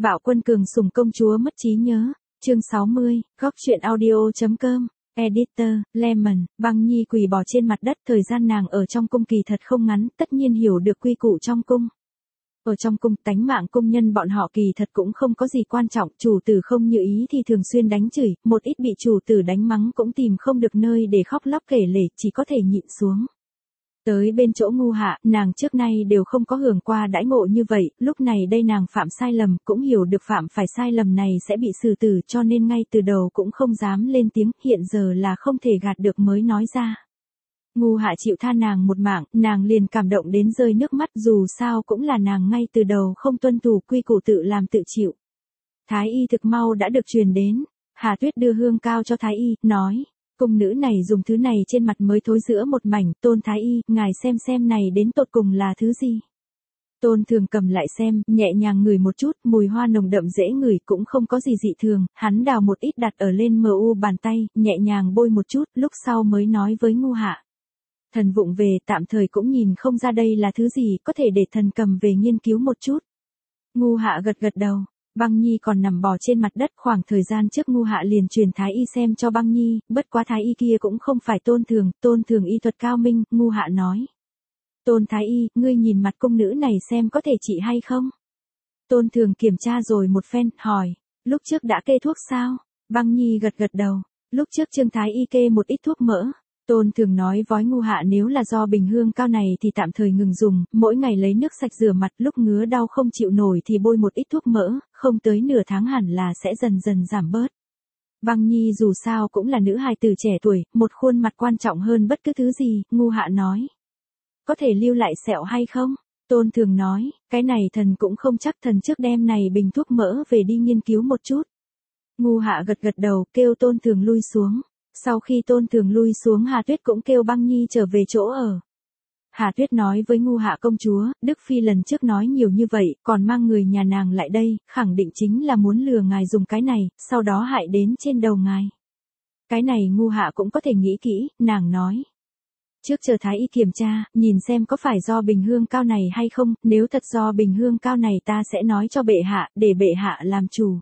Bạo Quân cường sủng công chúa mất trí nhớ. Chương 60, góc truyện audio.com. Editor, Lemon. Băng Nhi quỳ bò trên mặt đất, thời gian nàng ở trong cung kỳ thật không ngắn, tất nhiên hiểu được quy củ trong cung. Ở trong cung, tánh mạng cung nhân bọn họ kỳ thật cũng không có gì quan trọng, chủ tử không như ý thì thường xuyên đánh chửi, một ít bị chủ tử đánh mắng cũng tìm không được nơi để khóc lóc kể lể, chỉ có thể nhịn xuống. Tới bên chỗ Ngu Hạ, nàng trước nay đều không có hưởng qua đãi ngộ như vậy, lúc này đây nàng phạm sai lầm, cũng hiểu được phạm phải sai lầm này sẽ bị xử tử, cho nên ngay từ đầu cũng không dám lên tiếng, hiện giờ là không thể gạt được mới nói ra. Ngu Hạ chịu tha nàng một mạng, nàng liền cảm động đến rơi nước mắt, dù sao cũng là nàng ngay từ đầu không tuân thủ quy củ tự làm tự chịu. Thái y thực mau đã được truyền đến, Hà Tuyết đưa hương cao cho Thái y, nói. Cung nữ này dùng thứ này trên mặt mới thối giữa một mảnh, Tôn Thái y, ngài xem này đến tột cùng là thứ gì. Tôn Thường cầm lại xem, nhẹ nhàng ngửi một chút, mùi hoa nồng đậm dễ ngửi, cũng không có gì dị thường, hắn đào một ít đặt ở lên mu bàn tay, nhẹ nhàng bôi một chút, lúc sau mới nói với Ngu Hạ. Thần vụng về, tạm thời cũng nhìn không ra đây là thứ gì, có thể để thần cầm về nghiên cứu một chút. Ngu Hạ gật gật đầu. Băng Nhi còn nằm bò trên mặt đất, khoảng thời gian trước Ngu Hạ liền truyền Thái y xem cho Băng Nhi, bất quá Thái y kia cũng không phải Tôn Thường y thuật cao minh, Ngu Hạ nói. Tôn Thái y, ngươi nhìn mặt cung nữ này xem có thể trị hay không? Tôn Thường kiểm tra rồi một phen, hỏi, lúc trước đã kê thuốc sao? Băng Nhi gật gật đầu, lúc trước Trương Thái y kê một ít thuốc mỡ. Tôn Thường nói với Ngu Hạ nếu là do bình hương cao này thì tạm thời ngừng dùng, mỗi ngày lấy nước sạch rửa mặt, lúc ngứa đau không chịu nổi thì bôi một ít thuốc mỡ, không tới nửa tháng hẳn là sẽ dần dần giảm bớt. Băng Nhi dù sao cũng là nữ hài tử trẻ tuổi, một khuôn mặt quan trọng hơn bất cứ thứ gì, Ngu Hạ nói. Có thể lưu lại sẹo hay không? Tôn Thường nói, cái này thần cũng không chắc, thần trước đem này bình thuốc mỡ về đi nghiên cứu một chút. Ngu Hạ gật gật đầu, kêu Tôn Thường lui xuống. Sau khi Tôn Thường lui xuống, Hà Tuyết cũng kêu Băng Nhi trở về chỗ ở. Hà Tuyết nói với Ngu Hạ công chúa, Đức Phi lần trước nói nhiều như vậy, còn mang người nhà nàng lại đây, khẳng định chính là muốn lừa ngài dùng cái này, sau đó hại đến trên đầu ngài. Cái này Ngu Hạ cũng có thể nghĩ kỹ, nàng nói. Trước chờ Thái y kiểm tra, nhìn xem có phải do bình hương cao này hay không, nếu thật do bình hương cao này ta sẽ nói cho bệ hạ, để bệ hạ làm chủ.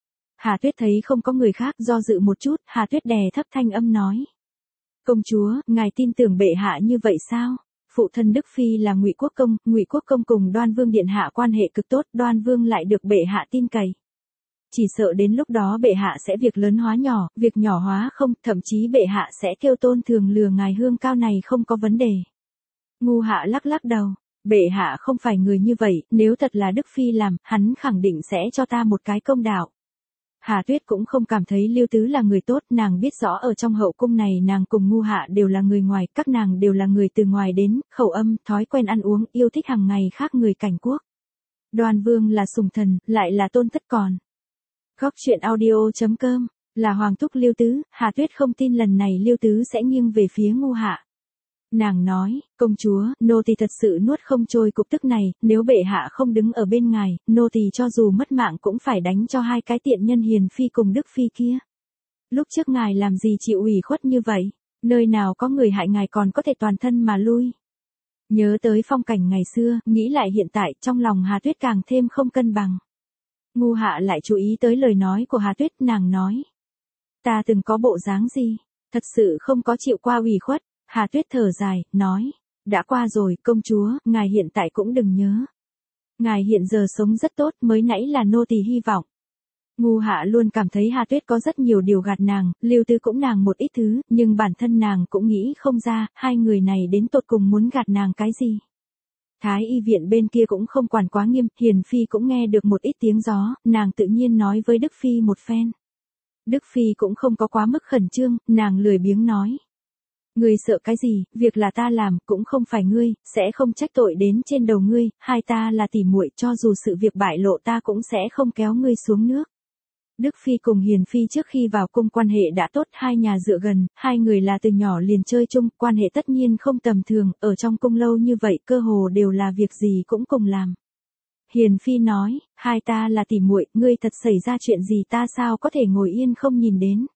Hà Tuyết thấy không có người khác, do dự một chút, Hà Tuyết đè thấp thanh âm nói. Công chúa, ngài tin tưởng bệ hạ như vậy sao? Phụ thân Đức Phi là Ngụy Quốc công cùng Đoan Vương điện hạ quan hệ cực tốt, Đoan Vương lại được bệ hạ tin cậy. Chỉ sợ đến lúc đó bệ hạ sẽ việc lớn hóa nhỏ, việc nhỏ hóa không, thậm chí bệ hạ sẽ kêu Tôn Thường lừa ngài hương cao này không có vấn đề. Ngu Hạ lắc lắc đầu. Bệ hạ không phải người như vậy, nếu thật là Đức Phi làm, hắn khẳng định sẽ cho ta một cái công đạo. Hà Tuyết cũng không cảm thấy Lưu Tứ là người tốt, nàng biết rõ ở trong hậu cung này nàng cùng Ngu Hạ đều là người ngoài, các nàng đều là người từ ngoài đến, khẩu âm, thói quen ăn uống, yêu thích hàng ngày khác người cảnh quốc. Đoan Vương là sủng thần, lại là tôn thất còn. Góc truyện audio.com, là hoàng thúc Lưu Tứ, Hà Tuyết không tin lần này Lưu Tứ sẽ nghiêng về phía Ngu Hạ. Nàng nói, công chúa, nô tỳ thật sự nuốt không trôi cục tức này, nếu bệ hạ không đứng ở bên ngài, nô tỳ cho dù mất mạng cũng phải đánh cho hai cái tiện nhân Hiền Phi cùng Đức Phi kia. Lúc trước ngài làm gì chịu ủy khuất như vậy, nơi nào có người hại ngài còn có thể toàn thân mà lui. Nhớ tới phong cảnh ngày xưa, nghĩ lại hiện tại, trong lòng Hà Tuyết càng thêm không cân bằng. Ngu Hạ lại chú ý tới lời nói của Hà Tuyết, nàng nói. Ta từng có bộ dáng gì, thật sự không có chịu qua ủy khuất. Hà Tuyết thở dài, nói, đã qua rồi, công chúa, ngài hiện tại cũng đừng nhớ. Ngài hiện giờ sống rất tốt, mới nãy là nô tỳ hy vọng. Ngu Hạ luôn cảm thấy Hà Tuyết có rất nhiều điều gạt nàng, Lưu Tứ cũng nàng một ít thứ, nhưng bản thân nàng cũng nghĩ không ra, hai người này đến tột cùng muốn gạt nàng cái gì. Thái y viện bên kia cũng không quản quá nghiêm, Hiền Phi cũng nghe được một ít tiếng gió, nàng tự nhiên nói với Đức Phi một phen. Đức Phi cũng không có quá mức khẩn trương, nàng lười biếng nói. Ngươi sợ cái gì, việc là ta làm, cũng không phải ngươi, sẽ không trách tội đến trên đầu ngươi, hai ta là tỉ muội, cho dù sự việc bại lộ ta cũng sẽ không kéo ngươi xuống nước. Đức Phi cùng Hiền Phi trước khi vào cung quan hệ đã tốt, hai nhà dựa gần, hai người là từ nhỏ liền chơi chung, quan hệ tất nhiên không tầm thường, ở trong cung lâu như vậy cơ hồ đều là việc gì cũng cùng làm. Hiền Phi nói, hai ta là tỉ muội, ngươi thật xảy ra chuyện gì ta sao có thể ngồi yên không nhìn đến.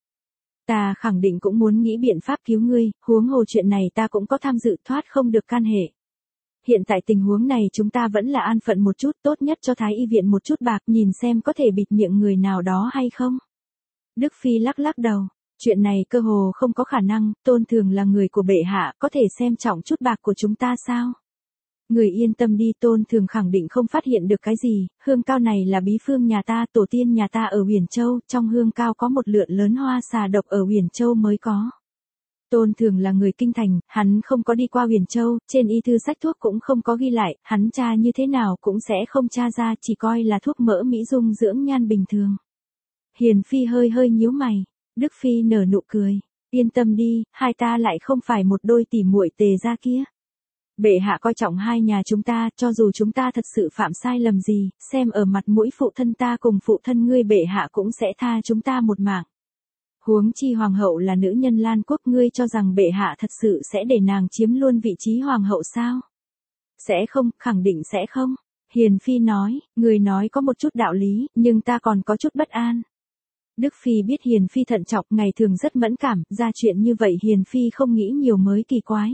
Ta khẳng định cũng muốn nghĩ biện pháp cứu ngươi, huống hồ chuyện này ta cũng có tham dự, thoát không được can hệ. Hiện tại tình huống này chúng ta vẫn là an phận một chút, tốt nhất cho Thái y viện một chút bạc, nhìn xem có thể bịt miệng người nào đó hay không. Đức Phi lắc lắc đầu. Chuyện này cơ hồ không có khả năng, Tôn Thường là người của bệ hạ, có thể xem trọng chút bạc của chúng ta sao? Người yên tâm đi, Tôn Thường khẳng định không phát hiện được cái gì, hương cao này là bí phương nhà ta, tổ tiên nhà ta ở Huyền Châu, trong hương cao có một lượng lớn hoa xà độc ở Huyền Châu mới có. Tôn Thường là người kinh thành, hắn không có đi qua Huyền Châu, trên y thư sách thuốc cũng không có ghi lại, hắn tra như thế nào cũng sẽ không tra ra, chỉ coi là thuốc mỡ mỹ dung dưỡng nhan bình thường. Hiền Phi hơi hơi nhíu mày, Đức Phi nở nụ cười, yên tâm đi, hai ta lại không phải một đôi tỉ muội Tề gia kia. Bệ hạ coi trọng hai nhà chúng ta, cho dù chúng ta thật sự phạm sai lầm gì, xem ở mặt mũi phụ thân ta cùng phụ thân ngươi, bệ hạ cũng sẽ tha chúng ta một mạng. Huống chi hoàng hậu là nữ nhân Lan quốc, ngươi cho rằng bệ hạ thật sự sẽ để nàng chiếm luôn vị trí hoàng hậu sao? Sẽ không, khẳng định sẽ không. Hiền Phi nói, người nói có một chút đạo lý, nhưng ta còn có chút bất an. Đức Phi biết Hiền Phi thận trọng, ngày thường rất mẫn cảm, ra chuyện như vậy Hiền Phi không nghĩ nhiều mới kỳ quái.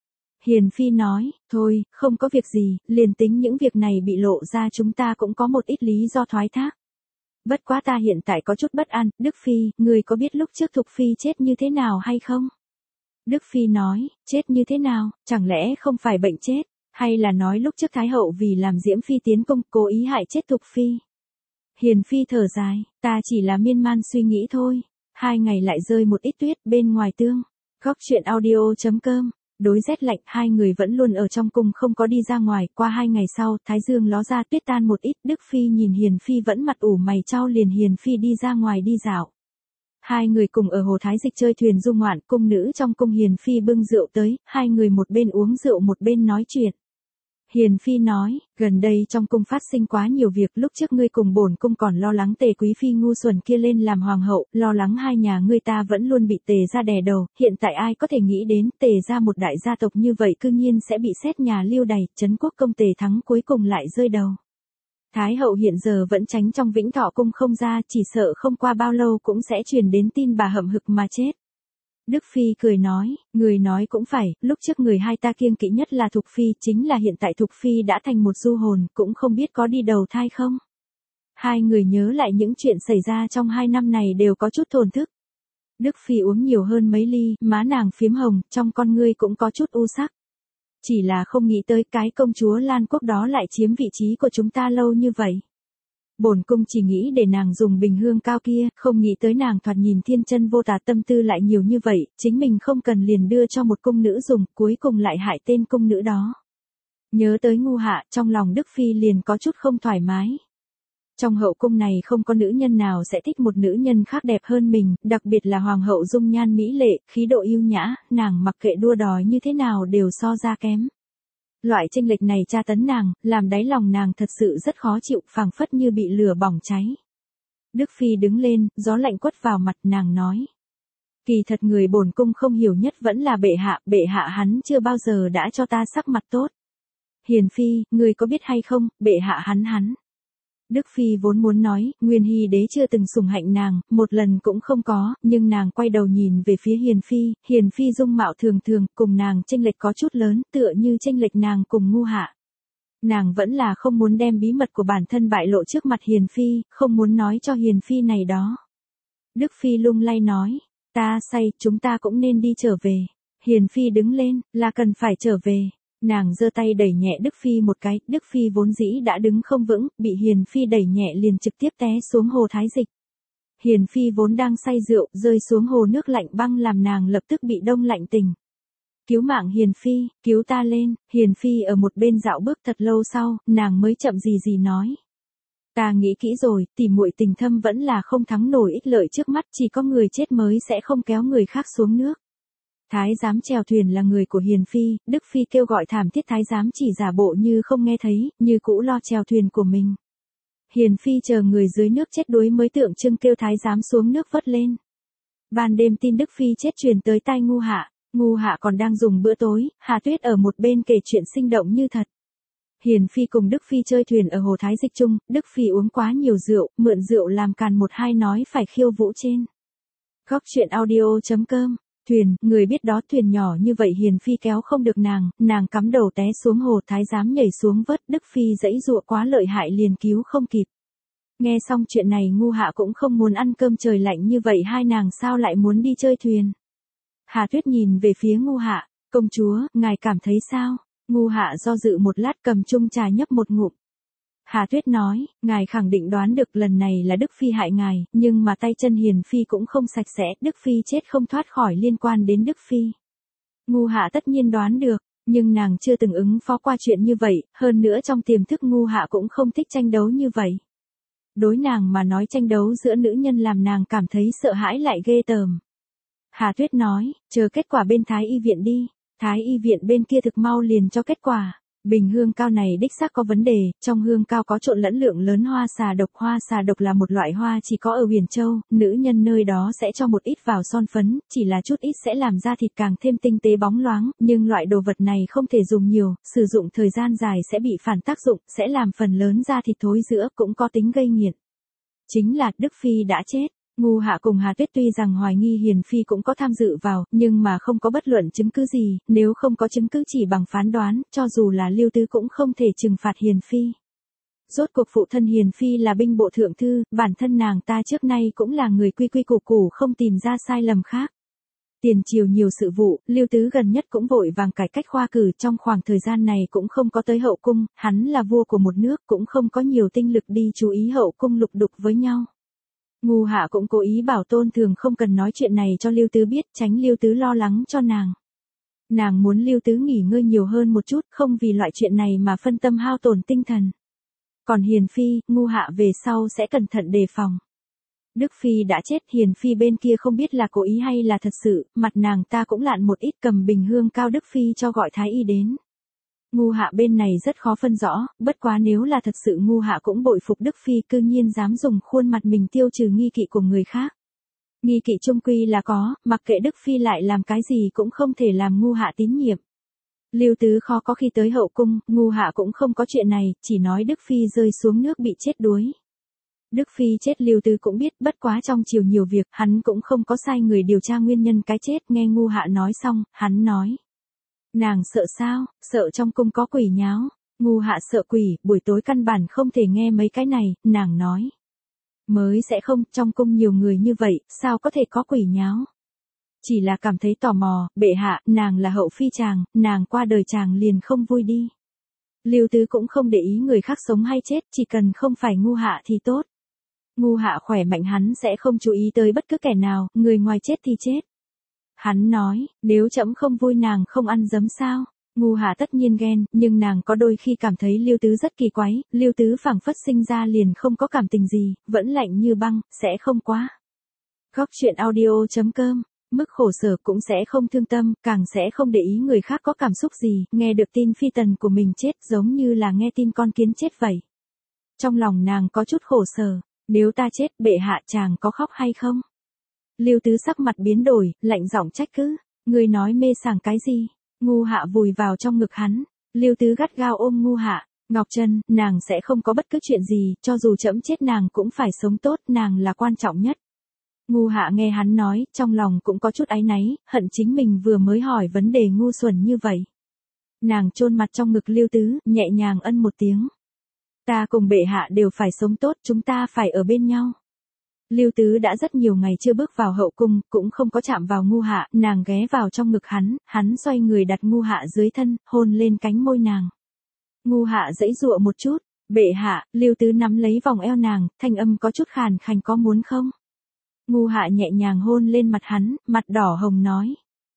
Hiền Phi nói, thôi, không có việc gì, liền tính những việc này bị lộ ra chúng ta cũng có một ít lý do thoái thác. Bất quá ta hiện tại có chút bất an, Đức Phi, người có biết lúc trước Thục Phi chết như thế nào hay không? Đức Phi nói, chết như thế nào, chẳng lẽ không phải bệnh chết, hay là nói lúc trước Thái hậu vì làm Diễm Phi tiến công cố ý hại chết Thục Phi? Hiền Phi thở dài, ta chỉ là miên man suy nghĩ thôi. 2 ngày lại rơi một ít tuyết bên ngoài tương. Góc chuyện audio.com. Đối rét lạnh, hai người vẫn luôn ở trong cung không có đi ra ngoài, qua 2 ngày sau, thái dương ló ra, tuyết tan một ít, Đức Phi nhìn Hiền Phi vẫn mặt ủ mày chau, liền Hiền Phi đi ra ngoài đi dạo. Hai người cùng ở hồ Thái Dịch chơi thuyền du ngoạn, cung nữ trong cung Hiền Phi bưng rượu tới, hai người một bên uống rượu một bên nói chuyện. Hiền Phi nói, gần đây trong cung phát sinh quá nhiều việc, lúc trước ngươi cùng bổn cung còn lo lắng Tề Quý Phi ngu xuẩn kia lên làm hoàng hậu, lo lắng hai nhà ngươi ta vẫn luôn bị Tề gia đè đầu, hiện tại ai có thể nghĩ đến Tề gia một đại gia tộc như vậy cư nhiên sẽ bị xét nhà lưu đày, trấn quốc công Tề Thắng cuối cùng lại rơi đầu. Thái hậu hiện giờ vẫn tránh trong Vĩnh Thọ cung không ra, chỉ sợ không qua bao lâu cũng sẽ truyền đến tin bà hậm hực mà chết. Đức Phi cười nói, người nói cũng phải, lúc trước người hai ta kiêng kỵ nhất là Thục Phi, chính là hiện tại Thục Phi đã thành một du hồn, cũng không biết có đi đầu thai không. Hai người nhớ lại những chuyện xảy ra trong 2 năm này đều có chút thổn thức. Đức Phi uống nhiều hơn mấy ly, má nàng phiếm hồng, trong con ngươi cũng có chút u sắc. Chỉ là không nghĩ tới cái công chúa Lan quốc đó lại chiếm vị trí của chúng ta lâu như vậy. Bổn cung chỉ nghĩ để nàng dùng bình hương cao kia, không nghĩ tới nàng thoạt nhìn thiên chân vô tà, tâm tư lại nhiều như vậy, chính mình không cần liền đưa cho một cung nữ dùng, cuối cùng lại hại tên cung nữ đó. Nhớ tới ngu hạ, trong lòng Đức Phi liền có chút không thoải mái. Trong hậu cung này không có nữ nhân nào sẽ thích một nữ nhân khác đẹp hơn mình, đặc biệt là hoàng hậu dung nhan mỹ lệ, khí độ yêu nhã, nàng mặc kệ đua đòi như thế nào đều so ra kém. Loại chênh lệch này tra tấn nàng, làm đáy lòng nàng thật sự rất khó chịu, phảng phất như bị lửa bỏng cháy. Đức Phi đứng lên, gió lạnh quất vào mặt, nàng nói. Kỳ thật người bổn cung không hiểu nhất vẫn là bệ hạ hắn chưa bao giờ đã cho ta sắc mặt tốt. Hiền Phi, người có biết hay không, bệ hạ hắn. Đức Phi vốn muốn nói, Nguyên Hy đế chưa từng sủng hạnh nàng, một lần cũng không có, nhưng nàng quay đầu nhìn về phía Hiền Phi dung mạo thường thường, cùng nàng chênh lệch có chút lớn, tựa như chênh lệch nàng cùng ngu hạ. Nàng vẫn là không muốn đem bí mật của bản thân bại lộ trước mặt Hiền Phi, không muốn nói cho Hiền Phi này đó. Đức Phi lung lay nói, ta say, chúng ta cũng nên đi trở về. Hiền Phi đứng lên, là cần phải trở về. Nàng giơ tay đẩy nhẹ Đức Phi một cái, Đức Phi vốn dĩ đã đứng không vững, bị Hiền Phi đẩy nhẹ liền trực tiếp té xuống hồ Thái Dịch. Hiền Phi vốn đang say rượu, rơi xuống hồ nước lạnh băng làm nàng lập tức bị đông lạnh tình. Cứu mạng Hiền Phi, cứu ta lên. Hiền Phi ở một bên dạo bước thật lâu sau, nàng mới chậm gì nói. Ta nghĩ kỹ rồi, tỉ muội tình thâm vẫn là không thắng nổi ích lợi trước mắt, chỉ có người chết mới sẽ không kéo người khác xuống nước. Thái giám chèo thuyền là người của Hiền Phi, Đức Phi kêu gọi thảm thiết, thái giám chỉ giả bộ như không nghe thấy, như cũ lo chèo thuyền của mình. Hiền Phi chờ người dưới nước chết đuối mới tượng trưng kêu thái giám xuống nước vớt lên. Ban đêm tin Đức Phi chết truyền tới tai Ngu hạ còn đang dùng bữa tối, Hà Tuyết ở một bên kể chuyện sinh động như thật. Hiền Phi cùng Đức Phi chơi thuyền ở hồ Thái Dịch chung, Đức Phi uống quá nhiều rượu, mượn rượu làm càn một hai nói phải khiêu vũ trên. Góc chuyện audio.com Thuyền, người biết đó, thuyền nhỏ như vậy Hiền Phi kéo không được nàng cắm đầu té xuống hồ, thái giám nhảy xuống vớt, Đức Phi giãy giụa quá lợi hại liền cứu không kịp. Nghe xong chuyện này Ngu Hạ cũng không muốn ăn cơm, trời lạnh như vậy hai nàng sao lại muốn đi chơi thuyền. Hà Tuyết nhìn về phía Ngu Hạ, công chúa, ngài cảm thấy sao? Ngu Hạ do dự một lát cầm chung trà nhấp một ngụm. Hà Tuyết nói, ngài khẳng định đoán được lần này là Đức Phi hại ngài, nhưng mà tay chân Hiền Phi cũng không sạch sẽ, Đức Phi chết không thoát khỏi liên quan đến Đức Phi. Ngu Hạ tất nhiên đoán được, nhưng nàng chưa từng ứng phó qua chuyện như vậy, hơn nữa trong tiềm thức Ngu Hạ cũng không thích tranh đấu như vậy. Đối nàng mà nói tranh đấu giữa nữ nhân làm nàng cảm thấy sợ hãi lại ghê tởm. Hà Tuyết nói, chờ kết quả bên Thái Y viện đi, Thái Y viện bên kia thực mau liền cho kết quả. Bình hương cao này đích xác có vấn đề, trong hương cao có trộn lẫn lượng lớn hoa xà độc. Hoa xà độc là một loại hoa chỉ có ở Huyền Châu, nữ nhân nơi đó sẽ cho một ít vào son phấn, chỉ là chút ít sẽ làm da thịt càng thêm tinh tế bóng loáng, nhưng loại đồ vật này không thể dùng nhiều, sử dụng thời gian dài sẽ bị phản tác dụng, sẽ làm phần lớn da thịt thối rữa, cũng có tính gây nghiện. Chính là Đức Phi đã chết. Ngu Hạ cùng Hà Tuyết tuy rằng hoài nghi Hiền Phi cũng có tham dự vào, nhưng mà không có bất luận chứng cứ gì, nếu không có chứng cứ chỉ bằng phán đoán, cho dù là Lưu Tứ cũng không thể trừng phạt Hiền Phi. Rốt cuộc phụ thân Hiền Phi là binh bộ thượng thư, bản thân nàng ta trước nay cũng là người quy quy củ củ không tìm ra sai lầm khác. Tiền triều nhiều sự vụ, Lưu Tứ gần nhất cũng vội vàng cải cách khoa cử, trong khoảng thời gian này cũng không có tới hậu cung, hắn là vua của một nước cũng không có nhiều tinh lực đi chú ý hậu cung lục đục với nhau. Ngu Hạ cũng cố ý bảo Tôn Thường không cần nói chuyện này cho Lưu Tứ biết, tránh Lưu Tứ lo lắng cho nàng. Nàng muốn Lưu Tứ nghỉ ngơi nhiều hơn một chút, không vì loại chuyện này mà phân tâm hao tổn tinh thần. Còn Hiền Phi, Ngu Hạ về sau sẽ cẩn thận đề phòng. Đức Phi đã chết, Hiền Phi bên kia không biết là cố ý hay là thật sự, mặt nàng ta cũng lạn một ít, cầm bình hương cao Đức Phi cho gọi Thái Y đến. Ngu Hạ bên này rất khó phân rõ, bất quá nếu là thật sự Ngu Hạ cũng bội phục Đức Phi cư nhiên dám dùng khuôn mặt mình tiêu trừ nghi kỵ của người khác. Nghi kỵ chung quy là có, mặc kệ Đức Phi lại làm cái gì cũng không thể làm Ngu Hạ tín nhiệm. Lưu Tứ khó có khi tới hậu cung, Ngu Hạ cũng không có chuyện này, chỉ nói Đức Phi rơi xuống nước bị chết đuối. Đức Phi chết Lưu Tứ cũng biết, bất quá trong chiều nhiều việc, hắn cũng không có sai người điều tra nguyên nhân cái chết, nghe Ngu Hạ nói xong, hắn nói. Nàng sợ sao, sợ trong cung có quỷ nháo. Ngu Hạ sợ quỷ, buổi tối căn bản không thể nghe mấy cái này, nàng nói. Mới sẽ không, trong cung nhiều người như vậy, sao có thể có quỷ nháo. Chỉ là cảm thấy tò mò, bệ hạ, nàng là hậu phi chàng, nàng qua đời chàng liền không vui đi. Lưu Tứ cũng không để ý người khác sống hay chết, chỉ cần không phải Ngu Hạ thì tốt. Ngu Hạ khỏe mạnh hắn sẽ không chú ý tới bất cứ kẻ nào, người ngoài chết thì chết. Hắn nói, nếu trẫm không vui nàng không ăn giấm sao? Ngu Hạ tất nhiên ghen, nhưng nàng có đôi khi cảm thấy Lưu Tứ rất kỳ quái, Lưu Tứ phảng phất sinh ra liền không có cảm tình gì, vẫn lạnh như băng, sẽ không quá. Góc truyện audio.com, mức khổ sở cũng sẽ không thương tâm, càng sẽ không để ý người khác có cảm xúc gì, nghe được tin phi tần của mình chết giống như là nghe tin con kiến chết vậy. Trong lòng nàng có chút khổ sở, nếu ta chết bệ hạ chàng có khóc hay không? Lưu Tứ sắc mặt biến đổi, lạnh giọng trách cứ, người nói mê sảng cái gì? Ngu Hạ vùi vào trong ngực hắn, Lưu Tứ gắt gao ôm Ngu Hạ, Ngọc Trân, nàng sẽ không có bất cứ chuyện gì, cho dù trẫm chết nàng cũng phải sống tốt, nàng là quan trọng nhất. Ngu Hạ nghe hắn nói, trong lòng cũng có chút áy náy, hận chính mình vừa mới hỏi vấn đề ngu xuẩn như vậy. Nàng chôn mặt trong ngực Lưu Tứ, nhẹ nhàng ân một tiếng. Ta cùng bệ hạ đều phải sống tốt, chúng ta phải ở bên nhau. Lưu Tứ đã rất nhiều ngày chưa bước vào hậu cung, cũng không có chạm vào Ngu Hạ, nàng ghé vào trong ngực hắn xoay người đặt Ngu Hạ dưới thân, hôn lên cánh môi nàng. Ngu Hạ giãy giụa một chút, bệ hạ, Lưu Tứ nắm lấy vòng eo nàng, thanh âm có chút khàn khàn, có muốn không? Ngu Hạ nhẹ nhàng hôn lên mặt hắn, mặt đỏ hồng nói.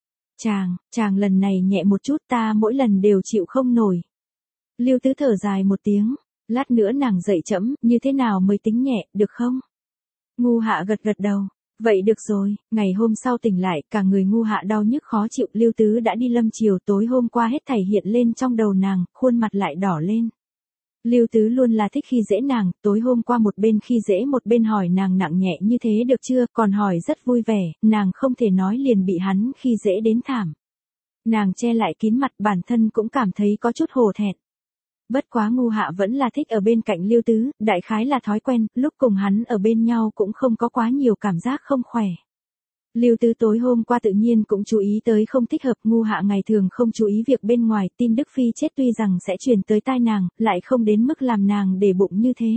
Chàng lần này nhẹ một chút, ta mỗi lần đều chịu không nổi. Lưu Tứ thở dài một tiếng, lát nữa nàng dậy trẫm, như thế nào mới tính nhẹ, được không? Ngu Hạ gật gật đầu, vậy được rồi. Ngày hôm sau tỉnh lại, cả người Ngu Hạ đau nhức khó chịu, Lưu Tứ đã đi lâm chiều, tối hôm qua hết thảy hiện lên trong đầu nàng, khuôn mặt lại đỏ lên. Lưu Tứ luôn là thích khi dễ nàng, tối hôm qua một bên khi dễ một bên hỏi nàng nặng nhẹ như thế được chưa, còn hỏi rất vui vẻ, nàng không thể nói liền bị hắn khi dễ đến thảm. Nàng che lại kín mặt, bản thân cũng cảm thấy có chút hổ thẹn. Bất quá Ngu Hạ vẫn là thích ở bên cạnh Lưu Tứ, đại khái là thói quen, lúc cùng hắn ở bên nhau cũng không có quá nhiều cảm giác không khỏe. Lưu Tứ tối hôm qua tự nhiên cũng chú ý tới không thích hợp, Ngu Hạ ngày thường không chú ý việc bên ngoài, tin Đức Phi chết tuy rằng sẽ truyền tới tai nàng, lại không đến mức làm nàng để bụng như thế.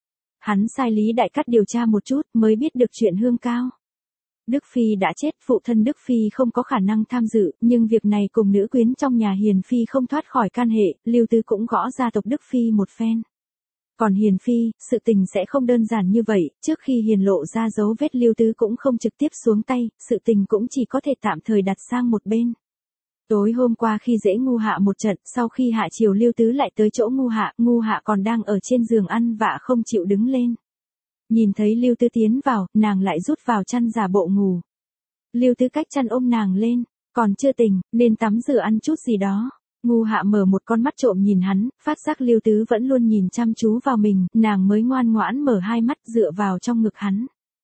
Hắn sai Lý Đại Cát điều tra một chút, mới biết được chuyện Hương Cao. Đức Phi đã chết, phụ thân Đức Phi không có khả năng tham dự, nhưng việc này cùng nữ quyến trong nhà Hiền Phi không thoát khỏi can hệ, Lưu Tứ cũng gõ gia tộc Đức Phi một phen. Còn Hiền Phi, sự tình sẽ không đơn giản như vậy, trước khi Hiền lộ ra dấu vết Lưu Tứ cũng không trực tiếp xuống tay, sự tình cũng chỉ có thể tạm thời đặt sang một bên. Tối hôm qua khi dễ Ngu Hạ một trận, sau khi hạ chiều Lưu Tứ lại tới chỗ Ngu Hạ còn đang ở trên giường ăn vạ không chịu đứng lên. Nhìn thấy Lưu Tứ tiến vào, nàng lại rút vào chăn giả bộ ngủ. Lưu Tứ cách chăn ôm nàng lên, còn chưa tỉnh, nên tắm rửa ăn chút gì đó. Ngu Hạ mở một con mắt trộm nhìn hắn, phát giác Lưu Tứ vẫn luôn nhìn chăm chú vào mình, nàng mới ngoan ngoãn mở hai mắt dựa vào trong ngực hắn.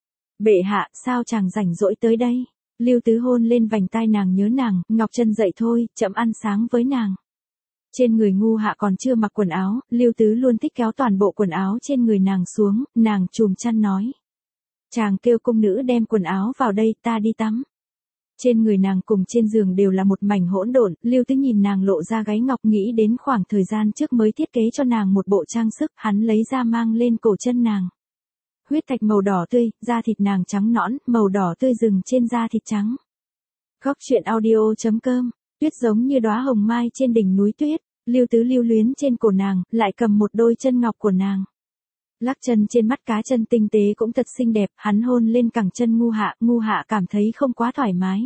Bệ hạ, sao chàng rảnh rỗi tới đây? Lưu Tứ hôn lên vành tai nàng, nhớ nàng, Ngọc Trân dậy thôi, chậm ăn sáng với nàng. Trên người Ngu Hạ còn chưa mặc quần áo, Lưu Tứ luôn thích kéo toàn bộ quần áo trên người nàng xuống, nàng chùm chăn nói. Chàng kêu cung nữ đem quần áo vào đây, ta đi tắm. Trên người nàng cùng trên giường đều là một mảnh hỗn độn, Lưu Tứ nhìn nàng lộ ra gáy ngọc, nghĩ đến khoảng thời gian trước mới thiết kế cho nàng một bộ trang sức, hắn lấy ra mang lên cổ chân nàng. Huyết thạch màu đỏ tươi, da thịt nàng trắng nõn, màu đỏ tươi rừng trên da thịt trắng. Góc truyện audio.com, tuyết giống như đóa hồng mai trên đỉnh núi tuyết, Lưu Tứ lưu luyến trên cổ nàng, lại cầm một đôi chân ngọc của nàng. Lắc chân trên mắt cá chân tinh tế cũng thật xinh đẹp, hắn hôn lên cẳng chân Ngu Hạ cảm thấy không quá thoải mái.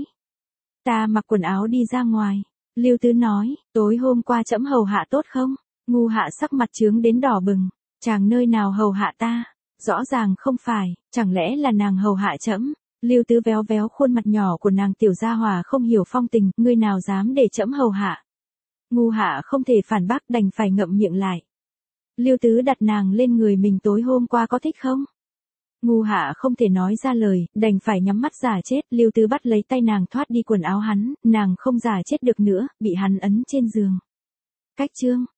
Ta mặc quần áo đi ra ngoài. Lưu Tứ nói, tối hôm qua trẫm hầu hạ tốt không? Ngu Hạ sắc mặt chướng đến đỏ bừng. Chàng nơi nào hầu hạ ta? Rõ ràng không phải, chẳng lẽ là nàng hầu hạ trẫm? Lưu Tứ véo véo khuôn mặt nhỏ của nàng, tiểu gia hòa không hiểu phong tình, ngươi nào dám để trẫm hầu hạ? Ngu Hạ không thể phản bác, đành phải ngậm miệng lại. Lưu Tứ đặt nàng lên người mình, tối hôm qua có thích không? Ngu Hạ không thể nói ra lời, đành phải nhắm mắt giả chết. Lưu Tứ bắt lấy tay nàng thoát đi quần áo hắn, nàng không giả chết được nữa, bị hắn ấn trên giường. Cách chương